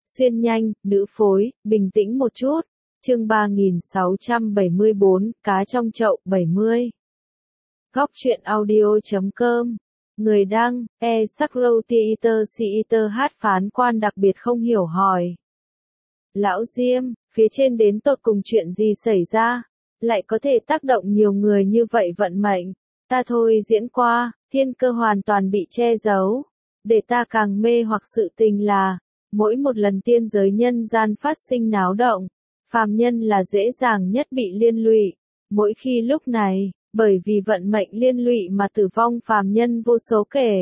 Xuyên nhanh, nữ phối, bình tĩnh một chút. Chương 3674, cá trong chậu 70. Góc truyện audio.com. Người đăng, Sakrotheater hát phán quan đặc biệt không hiểu hỏi. Lão Diêm, phía trên đến tột cùng chuyện gì xảy ra? Lại có thể tác động nhiều người như vậy vận mệnh. Ta thôi diễn qua, thiên cơ hoàn toàn bị che giấu. Để ta càng mê hoặc sự tình là, mỗi một lần tiên giới nhân gian phát sinh náo động, phàm nhân là dễ dàng nhất bị liên lụy. Mỗi khi lúc này, bởi vì vận mệnh liên lụy mà tử vong phàm nhân vô số kể.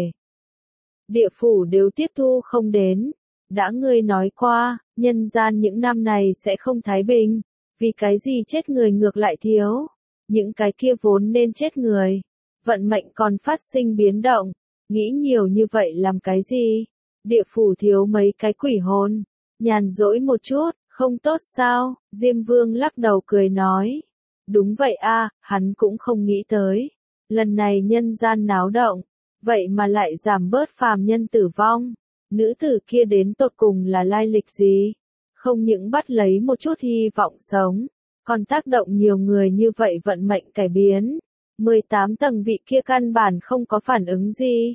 Địa phủ đều tiếp thu không đến. Đã ngươi nói qua, nhân gian những năm này sẽ không thái bình. Vì cái gì chết người ngược lại thiếu? Những cái kia vốn nên chết người. Vận mệnh còn phát sinh biến động. Nghĩ nhiều như vậy làm cái gì? Địa phủ thiếu mấy cái quỷ hồn. Nhàn rỗi một chút, không tốt sao? Diêm Vương lắc đầu cười nói. Đúng vậy a, hắn cũng không nghĩ tới. Lần này nhân gian náo động. Vậy mà lại giảm bớt phàm nhân tử vong. Nữ tử kia đến tột cùng là lai lịch gì? Không những bắt lấy một chút hy vọng sống, còn tác động nhiều người như vậy vận mệnh cải biến. 18 tầng vị kia căn bản không có phản ứng gì.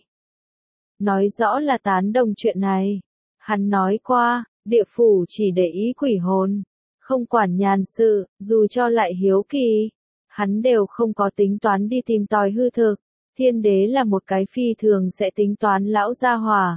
Nói rõ là tán đồng chuyện này. Hắn nói qua, địa phủ chỉ để ý quỷ hồn, không quản nhàn sự, dù cho lại hiếu kỳ. Hắn đều không có tính toán đi tìm tòi hư thực. Thiên đế là một cái phi thường sẽ tính toán lão gia hỏa.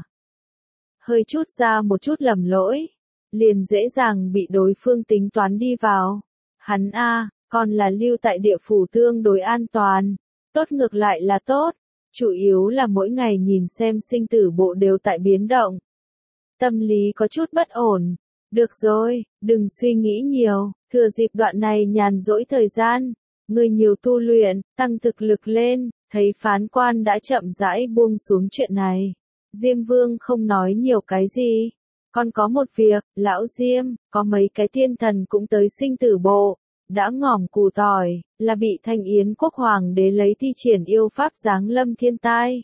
Hơi chút ra một chút lầm lỗi, liền dễ dàng bị đối phương tính toán đi vào. Hắn còn là lưu tại địa phủ tương đối an toàn. Tốt ngược lại là tốt. Chủ yếu là mỗi ngày nhìn xem sinh tử bộ đều tại biến động. Tâm lý có chút bất ổn. Được rồi, đừng suy nghĩ nhiều, thừa dịp đoạn này nhàn rỗi thời gian. Người nhiều tu luyện, tăng thực lực lên, thấy phán quan đã chậm rãi buông xuống chuyện này. Diêm Vương không nói nhiều cái gì. Còn có một việc, lão Diêm, có mấy cái thiên thần cũng tới sinh tử bộ. Đã ngỏm củ tỏi, là bị Thanh Yến quốc hoàng đế lấy thi triển yêu pháp giáng lâm thiên tai.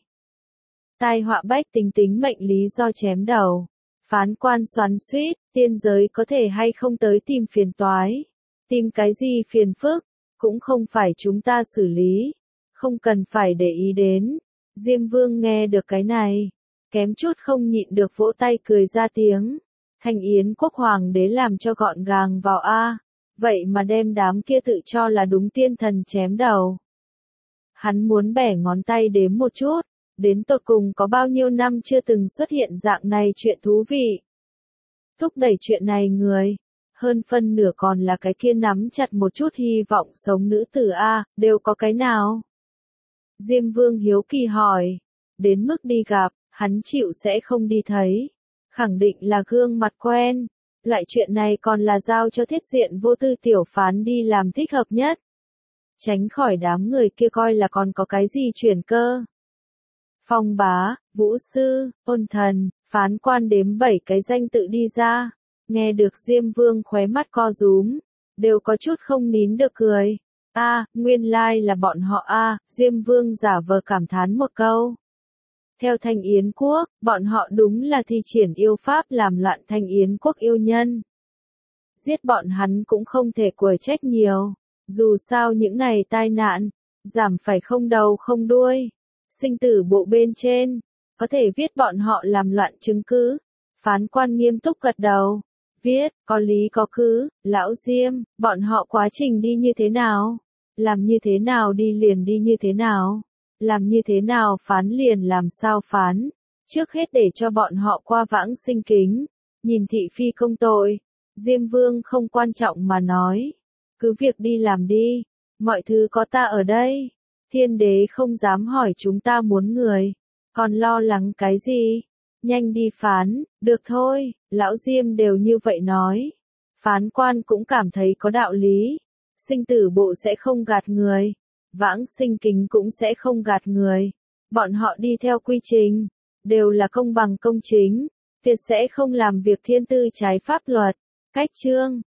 Tai họa bách tính mệnh lý do chém đầu. Phán quan xoắn xuýt, tiên giới có thể hay không tới tìm phiền toái. Tìm cái gì phiền phức, cũng không phải chúng ta xử lý. Không cần phải để ý đến. Diêm Vương nghe được cái này, kém chút không nhịn được vỗ tay cười ra tiếng. Thanh Yến quốc hoàng đế làm cho gọn gàng vào vậy mà đem đám kia tự cho là đúng tiên thần chém đầu. Hắn muốn bẻ ngón tay đếm một chút, đến tột cùng có bao nhiêu năm chưa từng xuất hiện dạng này chuyện thú vị. Thúc đẩy chuyện này người, hơn phân nửa còn là cái kia nắm chặt một chút hy vọng sống nữ tử đều có cái nào? Diêm Vương hiếu kỳ hỏi, đến mức đi gặp, hắn chịu sẽ không đi thấy. Khẳng định là gương mặt quen. Loại chuyện này còn là giao cho thiết diện vô tư tiểu phán đi làm thích hợp nhất. Tránh khỏi đám người kia coi là còn có cái gì chuyển cơ. Phong bá, vũ sư, ôn thần, phán quan đếm 7 cái danh tự đi ra. Nghe được Diêm Vương khóe mắt co rúm. Đều có chút không nín được cười. Nguyên lai là bọn họ Diêm Vương giả vờ cảm thán một câu. Theo Thanh Yến quốc, bọn họ đúng là thi triển yêu pháp làm loạn Thanh Yến quốc yêu nhân. Giết bọn hắn cũng không thể quở trách nhiều. Dù sao những này tai nạn, giảm phải không đầu không đuôi. Sinh tử bộ bên trên, có thể viết bọn họ làm loạn chứng cứ. Phán quan nghiêm túc gật đầu. Viết, có lý có cứ, lão Diêm, bọn họ quá trình đi như thế nào? Làm như thế nào đi liền đi như thế nào? Làm như thế nào phán liền làm sao phán, trước hết để cho bọn họ qua vãng sinh kính, nhìn thị phi công tội. Diêm Vương không quan trọng mà nói, cứ việc đi làm đi, mọi thứ có ta ở đây. Thiên đế không dám hỏi chúng ta muốn người, còn lo lắng cái gì? Nhanh đi phán, được thôi, lão Diêm đều như vậy nói. Phán quan cũng cảm thấy có đạo lý, sinh tử bộ sẽ không gạt người. Vãng sinh kính cũng sẽ không gạt người. Bọn họ đi theo quy trình, đều là công bằng công chính, tuyệt sẽ không làm việc thiên tư trái pháp luật. Cách chương